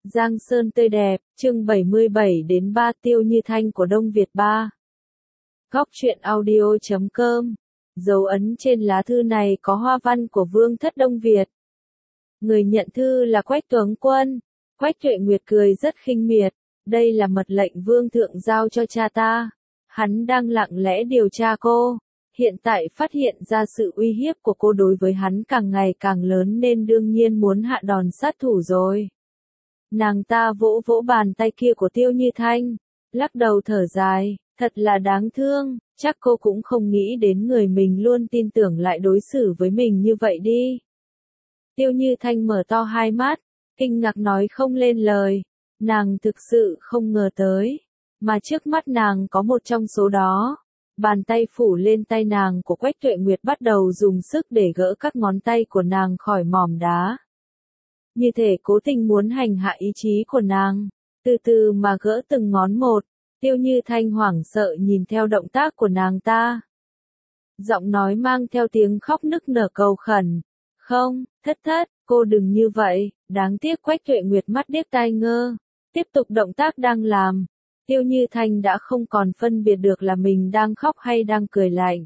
Giang Sơn tươi đẹp, chương 77 đến 3 Tiêu Như Thanh của Đông Việt 3. Góc truyện audio.com. Dấu ấn trên lá thư này có hoa văn của Vương thất Đông Việt. Người nhận thư là Quách Tướng Quân. Quách Tuệ Nguyệt cười rất khinh miệt. Đây là mật lệnh Vương thượng giao cho cha ta. Hắn đang lặng lẽ điều tra cô. Hiện tại phát hiện ra sự uy hiếp của cô đối với hắn càng ngày càng lớn nên đương nhiên muốn hạ đòn sát thủ rồi. Nàng ta vỗ vỗ bàn tay kia của Tiêu Như Thanh, lắc đầu thở dài, thật là đáng thương, chắc cô cũng không nghĩ đến người mình luôn tin tưởng lại đối xử với mình như vậy đi. Tiêu Như Thanh mở to hai mắt, kinh ngạc nói không lên lời, nàng thực sự không ngờ tới, mà trước mắt nàng có một trong số đó. Bàn tay phủ lên tay nàng của Quách Tuệ Nguyệt bắt đầu dùng sức để gỡ các ngón tay của nàng khỏi mỏm đá. Như thể cố tình muốn hành hạ ý chí của nàng, từ từ mà gỡ từng ngón một. Tiêu Như Thanh hoảng sợ nhìn theo động tác của nàng ta. Giọng nói mang theo tiếng khóc nức nở cầu khẩn. Không, thất, cô đừng như vậy, đáng tiếc. Quách Tuệ Nguyệt mắt điếc tai ngơ, tiếp tục động tác đang làm. Tiêu Như Thanh đã không còn phân biệt được là mình đang khóc hay đang cười lạnh.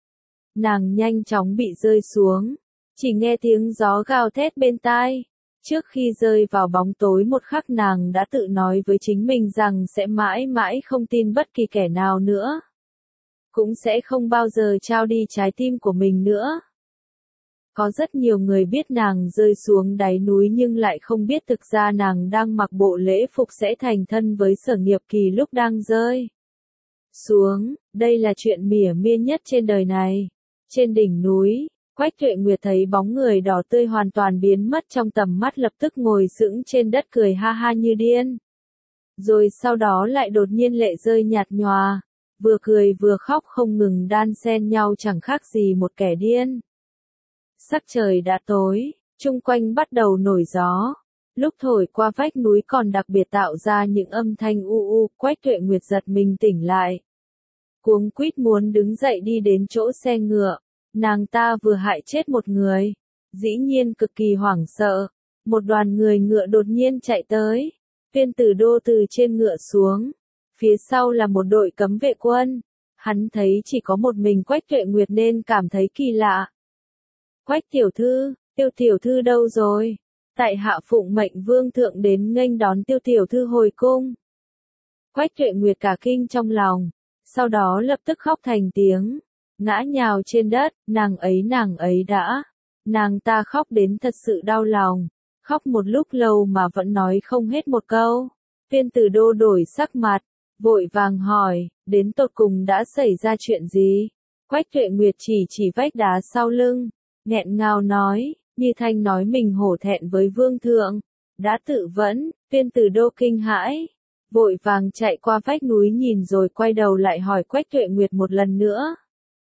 Nàng nhanh chóng bị rơi xuống, chỉ nghe tiếng gió gào thét bên tai. Trước khi rơi vào bóng tối một khắc nàng đã tự nói với chính mình rằng sẽ mãi mãi không tin bất kỳ kẻ nào nữa. Cũng sẽ không bao giờ trao đi trái tim của mình nữa. Có rất nhiều người biết nàng rơi xuống đáy núi nhưng lại không biết thực ra nàng đang mặc bộ lễ phục sẽ thành thân với Sở Nghiệp Kỳ lúc đang rơi xuống. Đây là chuyện mỉa mai nhất trên đời này. Trên đỉnh núi, Quách Tuệ Nguyệt thấy bóng người đỏ tươi hoàn toàn biến mất trong tầm mắt, lập tức ngồi sững trên đất cười ha ha như điên. Rồi sau đó lại đột nhiên lệ rơi nhạt nhòa, vừa cười vừa khóc không ngừng đan xen nhau chẳng khác gì một kẻ điên. Sắc trời đã tối, chung quanh bắt đầu nổi gió. Lúc thổi qua vách núi còn đặc biệt tạo ra những âm thanh u u. Quách Tuệ Nguyệt giật mình tỉnh lại, cuống quýt muốn đứng dậy đi đến chỗ xe ngựa. Nàng ta vừa hại chết một người, dĩ nhiên cực kỳ hoảng sợ. Một đoàn người ngựa đột nhiên chạy tới. Viên Tử Đô từ trên ngựa xuống, phía sau là một đội cấm vệ quân. Hắn thấy chỉ có một mình Quách Tuệ Nguyệt nên cảm thấy kỳ lạ. Quách tiểu thư, Tiêu tiểu thư đâu rồi? Tại hạ phụng mệnh Vương thượng đến nghênh đón Tiêu tiểu thư hồi cung. Quách Tuệ Nguyệt cả kinh trong lòng, sau đó lập tức khóc thành tiếng, ngã nhào trên đất. Nàng ấy đã. Nàng ta khóc đến thật sự đau lòng, khóc một lúc lâu mà vẫn nói không hết một câu. Viên Tử Đô đổi sắc mặt, vội vàng hỏi, đến tột cùng đã xảy ra chuyện gì? Quách Tuệ Nguyệt chỉ vách đá sau lưng, nghẹn ngào nói, Như Thanh nói mình hổ thẹn với Vương thượng, đã tự vẫn. Viên Tử Đô kinh hãi, vội vàng chạy qua vách núi nhìn rồi quay đầu lại hỏi Quách Tuệ Nguyệt một lần nữa.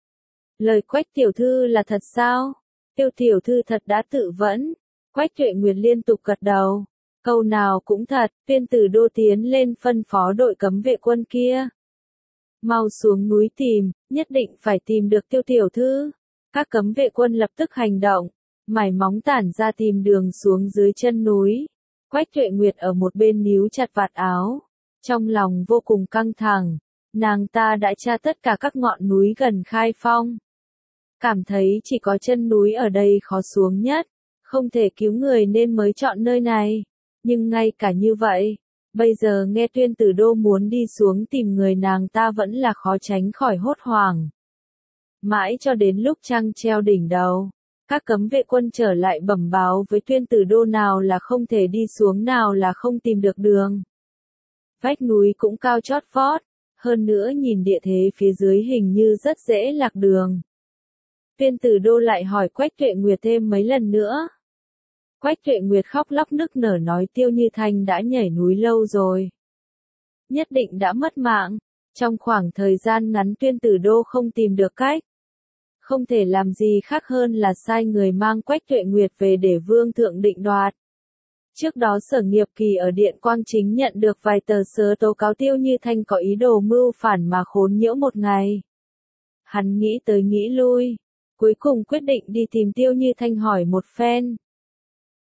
Lời Quách tiểu thư là thật sao? Tiêu tiểu thư thật đã tự vẫn. Quách Tuệ Nguyệt liên tục gật đầu, câu nào cũng thật. Viên Tử Đô tiến lên phân phó đội cấm vệ quân kia, mau xuống núi tìm, nhất định phải tìm được Tiêu tiểu thư. Các cấm vệ quân lập tức hành động, mải móng tản ra tìm đường xuống dưới chân núi. Quách Tuệ Nguyệt ở một bên níu chặt vạt áo, trong lòng vô cùng căng thẳng. Nàng ta đã tra tất cả các ngọn núi gần Khai Phong, cảm thấy chỉ có chân núi ở đây khó xuống nhất, không thể cứu người nên mới chọn nơi này. Nhưng ngay cả như vậy, bây giờ nghe Viên Tử Đô muốn đi xuống tìm người, nàng ta vẫn là khó tránh khỏi hốt hoảng. Mãi cho đến lúc trăng treo đỉnh đầu, các cấm vệ quân trở lại bẩm báo với Viên Tử Đô nào là không thể đi xuống, nào là không tìm được đường. Vách núi cũng cao chót vót, hơn nữa nhìn địa thế phía dưới hình như rất dễ lạc đường. Viên Tử Đô lại hỏi Quách Tuệ Nguyệt thêm mấy lần nữa. Quách Tuệ Nguyệt khóc lóc nức nở nói Tiêu Như Thanh đã nhảy núi lâu rồi, nhất định đã mất mạng. Trong khoảng thời gian ngắn Viên Tử Đô không tìm được cách, không thể làm gì khác hơn là sai người mang Quách Tuệ Nguyệt về để Vương thượng định đoạt. Trước đó Sở Nghiệp Kỳ ở Điện Quang Chính nhận được vài tờ sớ tố cáo Tiêu Như Thanh có ý đồ mưu phản mà khốn nhiễu một ngày. Hắn nghĩ tới nghĩ lui, cuối cùng quyết định đi tìm Tiêu Như Thanh hỏi một phen.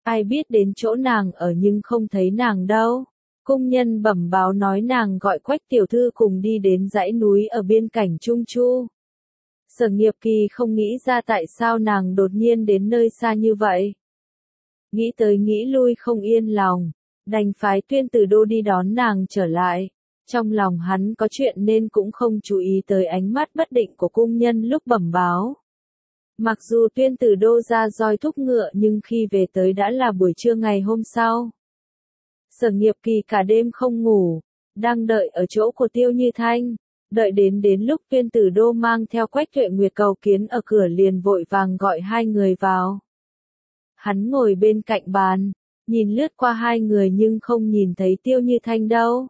Ai biết đến chỗ nàng ở nhưng không thấy nàng đâu. Cung nhân bẩm báo nói nàng gọi Quách tiểu thư cùng đi đến dãy núi ở biên cảnh Trung Chu. Sở Nghiệp Kỳ không nghĩ ra tại sao nàng đột nhiên đến nơi xa như vậy. Nghĩ tới nghĩ lui không yên lòng, đành phái Tuyên Tử Đô đi đón nàng trở lại. Trong lòng hắn có chuyện nên cũng không chú ý tới ánh mắt bất định của cung nhân lúc bẩm báo. Mặc dù Tuyên Tử Đô ra roi thúc ngựa nhưng khi về tới đã là buổi trưa ngày hôm sau. Sở Nghiệp Kỳ cả đêm không ngủ, đang đợi ở chỗ của Tiêu Như Thanh, đợi đến lúc Tuyên Tử Đô mang theo Quách Tuệ Nguyệt cầu kiến ở cửa liền vội vàng gọi hai người vào. Hắn ngồi bên cạnh bàn, nhìn lướt qua hai người nhưng không nhìn thấy Tiêu Như Thanh đâu.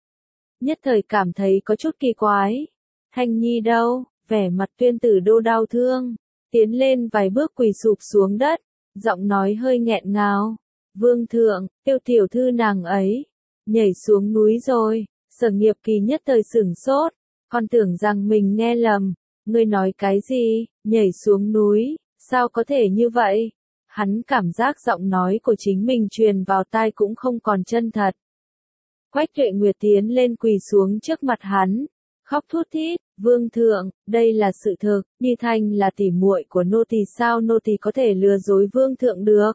Nhất thời cảm thấy có chút kỳ quái. Thanh Nhi đâu? Vẻ mặt Tuyên Tử Đô đau thương, tiến lên vài bước quỳ sụp xuống đất, giọng nói hơi nghẹn ngào. Vương thượng, Tiêu tiểu thư nàng ấy, nhảy xuống núi rồi. Sở Nghiệp Kỳ nhất thời sửng sốt, còn tưởng rằng mình nghe lầm. Ngươi nói cái gì? Nhảy xuống núi, sao có thể như vậy? Hắn cảm giác giọng nói của chính mình truyền vào tai cũng không còn chân thật. Quách Tuệ Nguyệt tiến lên quỳ xuống trước mặt hắn, khóc thút thít, "Vương thượng, đây là sự thực, Như Thanh là tỉ muội của nô tỳ, sao nô tỳ có thể lừa dối vương thượng được?"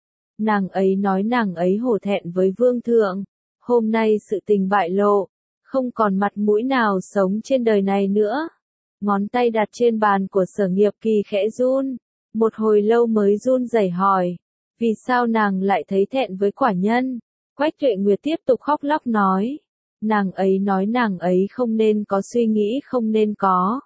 Nàng ấy nói nàng ấy hổ thẹn với vương thượng, hôm nay sự tình bại lộ, không còn mặt mũi nào sống trên đời này nữa. Ngón tay đặt trên bàn của Sở Nghiệp Kỳ khẽ run, một hồi lâu mới run rẩy hỏi, vì sao nàng lại thấy thẹn với quả nhân? Quách Tuệ Nguyệt tiếp tục khóc lóc nói, nàng ấy không nên có suy nghĩ không nên có.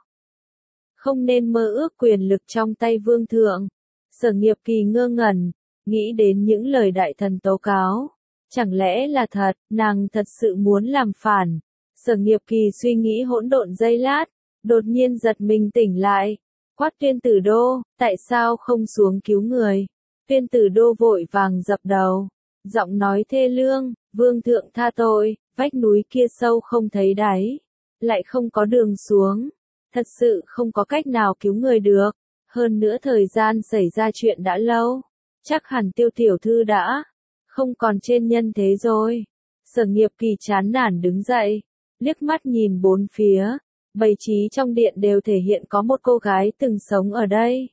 Không nên mơ ước quyền lực trong tay vương thượng. Sở Nghiệp Kỳ ngơ ngẩn, nghĩ đến những lời đại thần tố cáo. Chẳng lẽ là thật, nàng thật sự muốn làm phản? Sở Nghiệp Kỳ suy nghĩ hỗn độn giây lát, đột nhiên giật mình tỉnh lại. Quát Tuyên Tử Đô, tại sao không xuống cứu người? Tuyên Tử Đô vội vàng dập đầu, giọng nói thê lương, vương thượng tha tội, vách núi kia sâu không thấy đáy, lại không có đường xuống, thật sự không có cách nào cứu người được, hơn nữa thời gian xảy ra chuyện đã lâu, chắc hẳn Tiêu tiểu thư đã không còn trên nhân thế rồi. Sở Nghiệp Kỳ chán nản đứng dậy, liếc mắt nhìn bốn phía, bày trí trong điện đều thể hiện có một cô gái từng sống ở đây.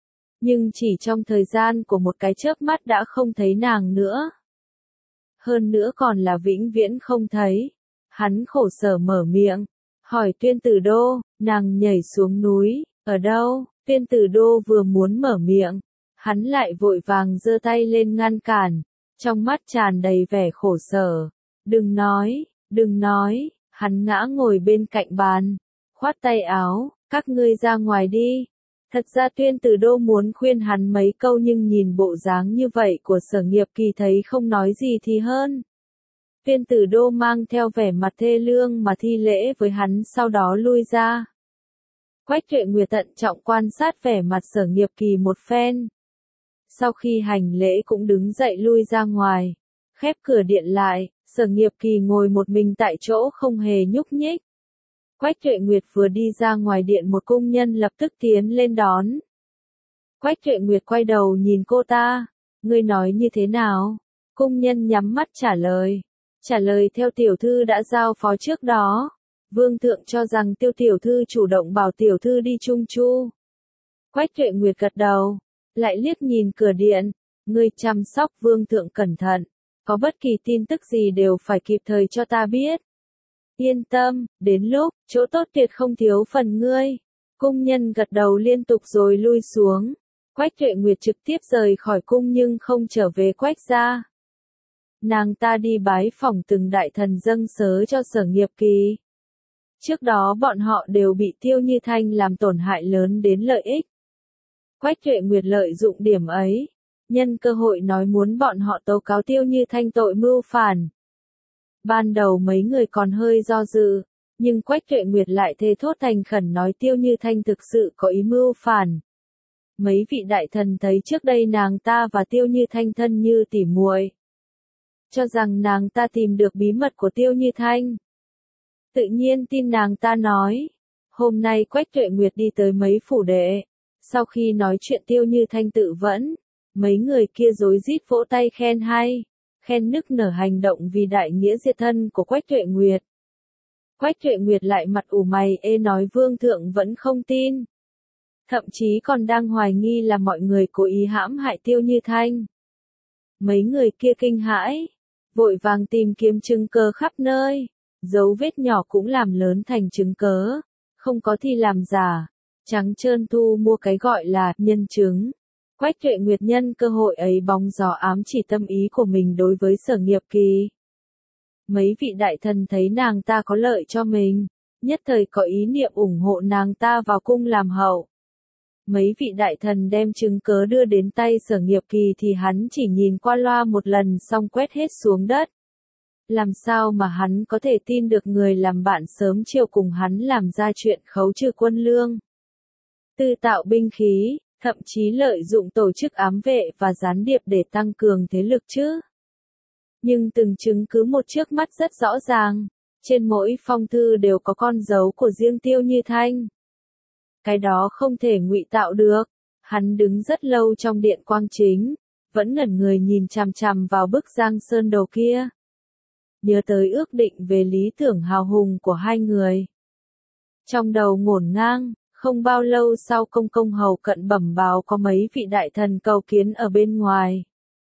Nhưng chỉ trong thời gian của một cái chớp mắt đã không thấy nàng nữa. Hơn nữa còn là vĩnh viễn không thấy. Hắn khổ sở mở miệng, hỏi Tuyên Tử Đô, nàng nhảy xuống núi, ở đâu? Tuyên Tử Đô vừa muốn mở miệng, hắn lại vội vàng giơ tay lên ngăn cản, trong mắt tràn đầy vẻ khổ sở. Đừng nói, hắn ngã ngồi bên cạnh bàn, khoát tay áo, các ngươi ra ngoài đi. Thật ra Tuyên Tử Đô muốn khuyên hắn mấy câu nhưng nhìn bộ dáng như vậy của Sở Nghiệp Kỳ thấy không nói gì thì hơn. Tuyên Tử Đô mang theo vẻ mặt thê lương mà thi lễ với hắn sau đó lui ra. Quách Tuệ Nguyệt tận trọng quan sát vẻ mặt Sở Nghiệp Kỳ một phen. Sau khi hành lễ cũng đứng dậy lui ra ngoài, khép cửa điện lại, Sở Nghiệp Kỳ ngồi một mình tại chỗ không hề nhúc nhích. Quách Tuệ Nguyệt vừa đi ra ngoài điện một cung nhân lập tức tiến lên đón. Quách Tuệ Nguyệt quay đầu nhìn cô ta, ngươi nói như thế nào? Cung nhân nhắm mắt trả lời theo tiểu thư đã giao phó trước đó. Vương thượng cho rằng Tiêu tiểu thư chủ động bảo tiểu thư đi Trung Chu. Quách Tuệ Nguyệt gật đầu, lại liếc nhìn cửa điện, ngươi chăm sóc vương thượng cẩn thận, có bất kỳ tin tức gì đều phải kịp thời cho ta biết. Yên tâm, đến lúc, chỗ tốt tuyệt không thiếu phần ngươi. Cung nhân gật đầu liên tục rồi lui xuống. Quách Tuệ Nguyệt trực tiếp rời khỏi cung nhưng không trở về Quách gia. Nàng ta đi bái phỏng từng đại thần dâng sớ cho Sở Nghiệp Kỳ. Trước đó bọn họ đều bị Tiêu Như Thanh làm tổn hại lớn đến lợi ích. Quách Tuệ Nguyệt lợi dụng điểm ấy, nhân cơ hội nói muốn bọn họ tố cáo Tiêu Như Thanh tội mưu phản. Ban đầu mấy người còn hơi do dự, nhưng Quách Tuệ Nguyệt lại thề thốt thành khẩn nói Tiêu Như Thanh thực sự có ý mưu phản. Mấy vị đại thần thấy trước đây nàng ta và Tiêu Như Thanh thân như tỉ muội, cho rằng nàng ta tìm được bí mật của Tiêu Như Thanh. Tự nhiên tin nàng ta nói. Hôm nay Quách Tuệ Nguyệt đi tới mấy phủ đệ, sau khi nói chuyện Tiêu Như Thanh tự vẫn, Mấy người kia rối rít vỗ tay khen hay, khen nức nở hành động vì đại nghĩa diệt thân của Quách Tuệ Nguyệt. Quách Tuệ Nguyệt lại mặt ủ mày ê nói vương thượng vẫn không tin. Thậm chí còn đang hoài nghi là mọi người cố ý hãm hại Tiêu Như Thanh. Mấy người kia kinh hãi, vội vàng tìm kiếm chứng cớ khắp nơi, dấu vết nhỏ cũng làm lớn thành chứng cớ, không có thì làm giả, trắng trơn thu mua cái gọi là nhân chứng. Quách Tuệ Nguyệt nhân cơ hội ấy bóng gió ám chỉ tâm ý của mình đối với Sở Nghiệp Kỳ. Mấy vị đại thần thấy nàng ta có lợi cho mình, nhất thời có ý niệm ủng hộ nàng ta vào cung làm hậu. Mấy vị đại thần đem chứng cớ đưa đến tay Sở Nghiệp Kỳ thì hắn chỉ nhìn qua loa một lần xong quét hết xuống đất. Làm sao mà hắn có thể tin được người làm bạn sớm chiều cùng hắn làm ra chuyện khấu trừ quân lương, tư tạo binh khí, thậm chí lợi dụng tổ chức ám vệ và gián điệp để tăng cường thế lực chứ? Nhưng từng chứng cứ một trước mắt rất rõ ràng, trên mỗi phong thư đều có con dấu của riêng Tiêu Như Thanh. Cái đó không thể ngụy tạo được. Hắn đứng rất lâu trong điện quang chính, vẫn ngẩn người nhìn chằm chằm vào bức Giang Sơn Đồ kia. Nhớ tới ước định về lý tưởng hào hùng của hai người. Trong đầu ngổn ngang, không bao lâu sau công công hầu cận bẩm báo có mấy vị đại thần cầu kiến ở bên ngoài.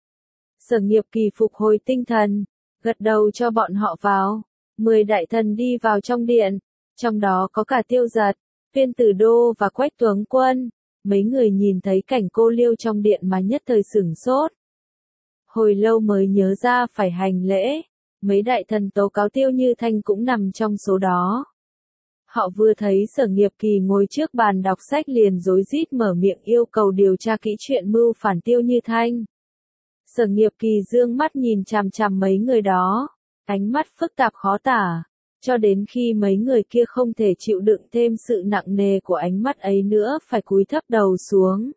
Sở Nghiệp Kỳ phục hồi tinh thần, gật đầu cho bọn họ vào. 10 đại thần đi vào trong điện, trong đó có cả Tiêu Giật, Viên Tử Đô và Quách Tuấn Quân. Mấy người nhìn thấy cảnh cô liêu trong điện mà nhất thời sửng sốt. Hồi lâu mới nhớ ra phải hành lễ, mấy đại thần tố cáo Tiêu Như Thanh cũng nằm trong số đó. Họ vừa thấy Sở Nghiệp Kỳ ngồi trước bàn đọc sách liền rối rít mở miệng yêu cầu điều tra kỹ chuyện mưu phản Tiêu Như Thanh. Sở Nghiệp Kỳ dương mắt nhìn chằm chằm mấy người đó, ánh mắt phức tạp khó tả, cho đến khi mấy người kia không thể chịu đựng thêm sự nặng nề của ánh mắt ấy nữa phải cúi thấp đầu xuống.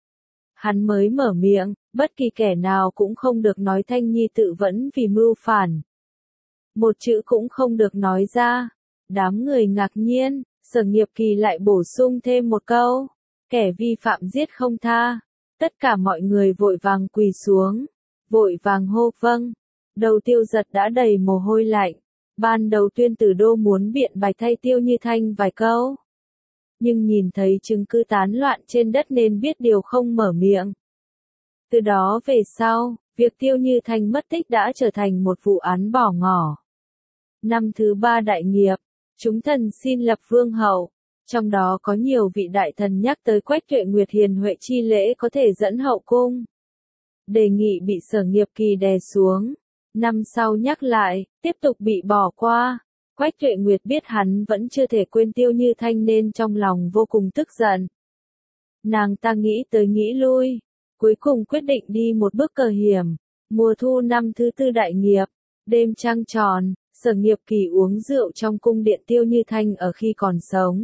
Hắn mới mở miệng, bất kỳ kẻ nào cũng không được nói Thanh Nhi tự vẫn vì mưu phản. Một chữ cũng không được nói ra. Đám người ngạc nhiên, Sở Nghiệp Kỳ lại bổ sung thêm một câu, kẻ vi phạm giết không tha. Tất cả mọi người vội vàng quỳ xuống, vội vàng hô vâng. Đầu Tiêu Giật đã đầy mồ hôi lạnh. Ban đầu Tuyên Tử Đô muốn biện bạch thay Tiêu Như Thanh vài câu, nhưng nhìn thấy chứng cứ tán loạn trên đất nên biết điều không mở miệng. Từ đó về sau, việc Tiêu Như Thanh mất tích đã trở thành một vụ án bỏ ngỏ. Năm thứ 3 đại nghiệp, chúng thần xin lập vương hậu, trong đó có nhiều vị đại thần nhắc tới Quách Tuệ Nguyệt hiền huệ chi lễ có thể dẫn hậu cung. Đề nghị bị Sở Nghiệp Kỳ đè xuống. Năm sau nhắc lại, tiếp tục bị bỏ qua. Quách Tuệ Nguyệt biết hắn vẫn chưa thể quên Tiêu Như Thanh nên trong lòng vô cùng tức giận. Nàng ta nghĩ tới nghĩ lui, cuối cùng quyết định đi một bước cờ hiểm. Mùa thu năm thứ 4 đại nghiệp, đêm trăng tròn, Sở Nghiệp Kỳ uống rượu trong cung điện Tiêu Như Thanh ở khi còn sống.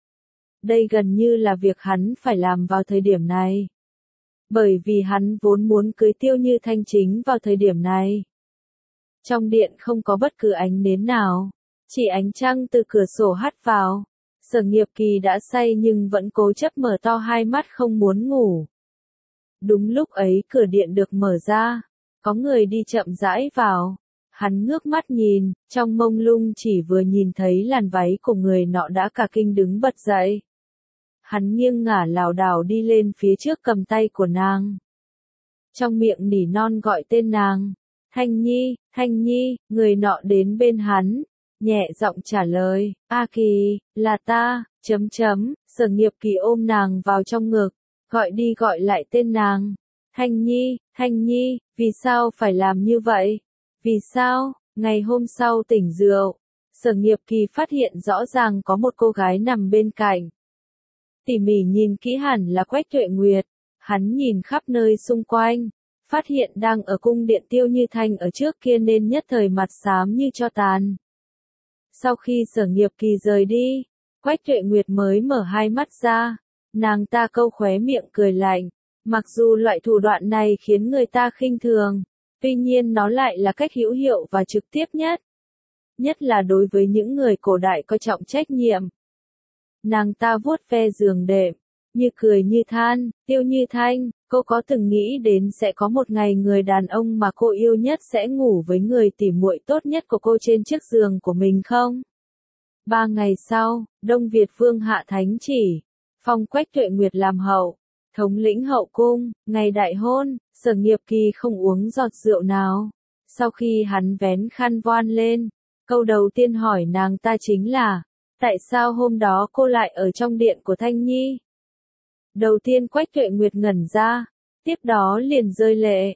Đây gần như là việc hắn phải làm vào thời điểm này. Bởi vì hắn vốn muốn cưới Tiêu Như Thanh chính vào thời điểm này. Trong điện không có bất cứ ánh nến nào, chỉ ánh trăng từ cửa sổ hắt vào. Sở Nghiệp Kỳ đã say nhưng vẫn cố chấp mở to hai mắt không muốn ngủ. Đúng lúc ấy cửa điện được mở ra, có người đi chậm rãi vào. Hắn ngước mắt nhìn, trong mông lung chỉ vừa nhìn thấy làn váy của người nọ đã cả kinh đứng bật dậy. Hắn nghiêng ngả lảo đảo đi lên phía trước cầm tay của nàng. Trong miệng nỉ non gọi tên nàng. Thanh Nhi, người nọ đến bên hắn, nhẹ giọng trả lời, A Kỳ, là ta, Sở Nghiệp Kỳ ôm nàng vào trong ngực, gọi đi gọi lại tên nàng. Thanh Nhi, vì sao phải làm như vậy? Vì sao? Ngày hôm sau tỉnh rượu, Sở Nghiệp Kỳ phát hiện rõ ràng có một cô gái nằm bên cạnh. Tỉ mỉ nhìn kỹ hẳn là Quách Tuệ Nguyệt, hắn nhìn khắp nơi xung quanh, phát hiện đang ở cung điện Tiêu Như Thanh ở trước kia nên nhất thời mặt xám như tro tàn. Sau khi Sở Nghiệp Kỳ rời đi, Quách Tuệ Nguyệt mới mở hai mắt ra, nàng ta câu khóe miệng cười lạnh, mặc dù loại thủ đoạn này khiến người ta khinh thường, tuy nhiên nó lại là cách hữu hiệu và trực tiếp nhất. Nhất là đối với những người cổ đại coi trọng trách nhiệm. Nàng ta vuốt ve giường đệm, như cười như than, Tiêu Như Thanh, Cô có từng nghĩ đến sẽ có một ngày người đàn ông mà cô yêu nhất sẽ ngủ với người tỉ muội tốt nhất của cô trên chiếc giường của mình không? 3 ngày sau, Đông Việt Vương hạ thánh chỉ, phong Quách Tuệ Nguyệt làm hậu, thống lĩnh hậu cung, ngày đại hôn, Sở Nghiệp Kỳ không uống giọt rượu nào. Sau khi hắn vén khăn voan lên, câu đầu tiên hỏi nàng ta chính là, tại sao hôm đó cô lại ở trong điện của Thanh Nhi? Đầu tiên Quách Tuệ Nguyệt ngẩn ra, tiếp đó liền rơi lệ,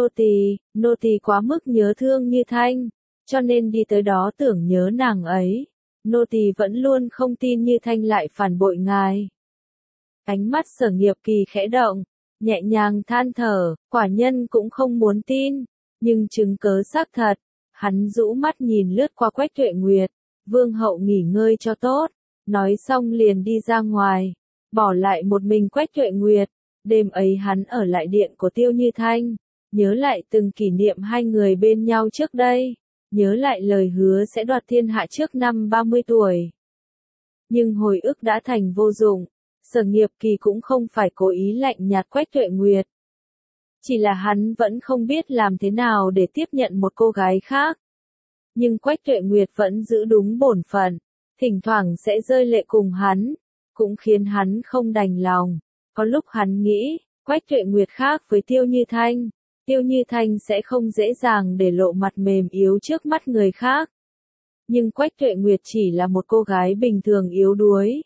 nô tỳ quá mức nhớ thương Như Thanh, cho nên đi tới đó tưởng nhớ nàng ấy. Nô tỳ vẫn luôn không tin Như Thanh lại phản bội ngài. Ánh mắt Sở Nghiệp Kỳ khẽ động, nhẹ nhàng than thở, quả nhân cũng không muốn tin, nhưng chứng cớ xác thật. Hắn rũ mắt nhìn lướt qua Quách Tuệ Nguyệt, vương hậu nghỉ ngơi cho tốt, nói xong liền đi ra ngoài, bỏ lại một mình Quách Tuệ Nguyệt. Đêm ấy hắn ở lại điện của Tiêu Như Thanh, nhớ lại từng kỷ niệm hai người bên nhau trước đây, nhớ lại lời hứa sẽ đoạt thiên hạ trước năm 30 tuổi. Nhưng hồi ức đã thành vô dụng, Sở Nghiệp Kỳ cũng không phải cố ý lạnh nhạt Quách Tuệ Nguyệt. Chỉ là hắn vẫn không biết làm thế nào để tiếp nhận một cô gái khác. Nhưng Quách Tuệ Nguyệt vẫn giữ đúng bổn phận, thỉnh thoảng sẽ rơi lệ cùng hắn, cũng khiến hắn không đành lòng. Có lúc hắn nghĩ, Quách Tuệ Nguyệt khác với Tiêu Như Thanh, Tiêu Như Thanh sẽ không dễ dàng để lộ mặt mềm yếu trước mắt người khác. Nhưng Quách Tuệ Nguyệt chỉ là một cô gái bình thường yếu đuối.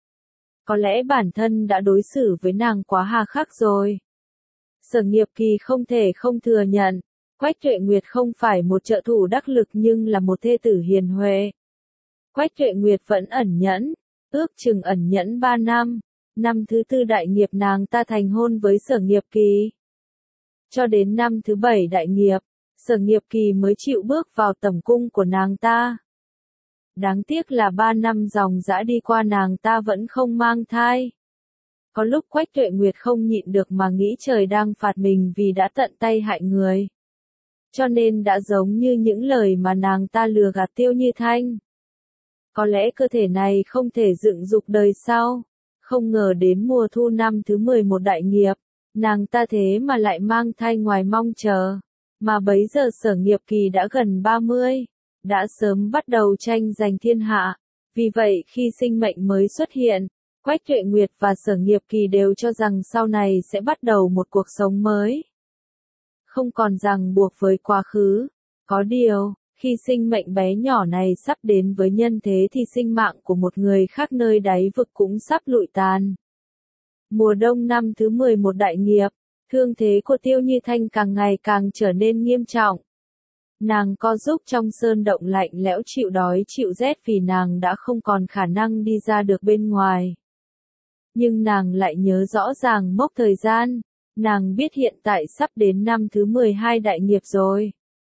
Có lẽ bản thân đã đối xử với nàng quá hà khắc rồi. Sở Nghiệp Kỳ không thể không thừa nhận, Quách Tuệ Nguyệt không phải một trợ thủ đắc lực nhưng là một thê tử hiền huệ. Quách Tuệ Nguyệt vẫn ẩn nhẫn, ước chừng ẩn nhẫn 3 năm, năm thứ 4 đại nghiệp nàng ta thành hôn với Sở Nghiệp Kỳ. Cho đến năm thứ 7 đại nghiệp, Sở Nghiệp Kỳ mới chịu bước vào tẩm cung của nàng ta. Đáng tiếc là 3 năm dòng dã đi qua nàng ta vẫn không mang thai. Có lúc Quách Tuệ Nguyệt không nhịn được mà nghĩ trời đang phạt mình vì đã tận tay hại người. Cho nên đã giống như những lời mà nàng ta lừa gạt Tiêu Như Thanh. Có lẽ cơ thể này không thể dựng dục đời sau. Không ngờ đến mùa thu năm thứ 11 đại nghiệp, nàng ta thế mà lại mang thai ngoài mong chờ. Mà bấy giờ Sở Nghiệp Kỳ đã gần 30, đã sớm bắt đầu tranh giành thiên hạ. Vì vậy khi sinh mệnh mới xuất hiện, Quách Tuệ Nguyệt và Sở Nghiệp Kỳ đều cho rằng sau này sẽ bắt đầu một cuộc sống mới. Không còn ràng buộc với quá khứ. Có điều, khi sinh mệnh bé nhỏ này sắp đến với nhân thế thì sinh mạng của một người khác nơi đáy vực cũng sắp lụi tàn. Mùa đông năm thứ 11 đại nghiệp, thương thế của Tiêu Như Thanh càng ngày càng trở nên nghiêm trọng. Nàng co giúp trong sơn động lạnh lẽo chịu đói chịu rét vì nàng đã không còn khả năng đi ra được bên ngoài. Nhưng nàng lại nhớ rõ ràng mốc thời gian, nàng biết hiện tại sắp đến năm thứ 12 đại nghiệp rồi.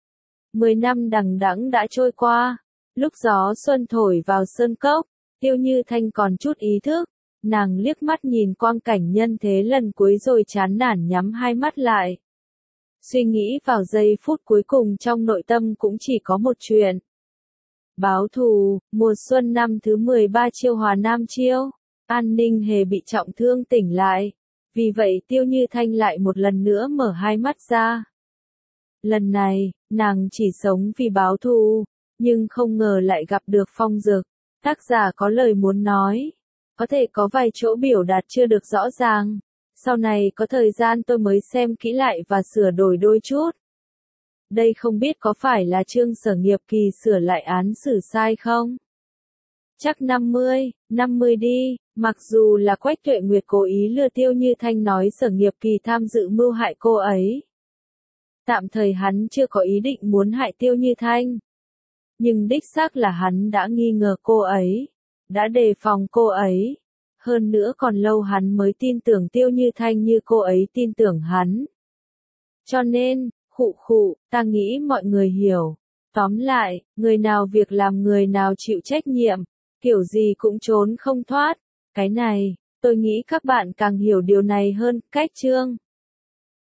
10 năm đằng đẵng đã trôi qua, lúc gió xuân thổi vào sơn cốc, Tiêu Như Thanh còn chút ý thức, nàng liếc mắt nhìn quang cảnh nhân thế lần cuối rồi chán nản nhắm hai mắt lại. Suy nghĩ vào giây phút cuối cùng trong nội tâm cũng chỉ có một chuyện. Báo thù, mùa xuân năm thứ 13 Chiêu Hòa Nam Chiêu, An Ninh Hề bị trọng thương tỉnh lại. Vì vậy Tiêu Như Thanh lại một lần nữa mở hai mắt ra. Lần này, nàng chỉ sống vì báo thù, nhưng không ngờ lại gặp được Phong Dực. Tác giả có lời muốn nói. Có thể có vài chỗ biểu đạt chưa được rõ ràng. Sau này có thời gian tôi mới xem kỹ lại và sửa đổi đôi chút. Đây không biết có phải là chương Sở Nghiệp Kỳ sửa lại án xử sai không? Chắc 50 đi, mặc dù là Quách Tuệ Nguyệt cố ý lừa Tiêu Như Thanh nói Sở Nghiệp Kỳ tham dự mưu hại cô ấy. Tạm thời hắn chưa có ý định muốn hại Tiêu Như Thanh. Nhưng đích xác là hắn đã nghi ngờ cô ấy, đã đề phòng cô ấy. Hơn nữa còn lâu hắn mới tin tưởng Tiêu Như Thanh như cô ấy tin tưởng hắn. Cho nên, ta nghĩ mọi người hiểu. Tóm lại, người nào việc làm người nào chịu trách nhiệm, kiểu gì cũng trốn không thoát. Cái này, tôi nghĩ các bạn càng hiểu điều này hơn. Cách chương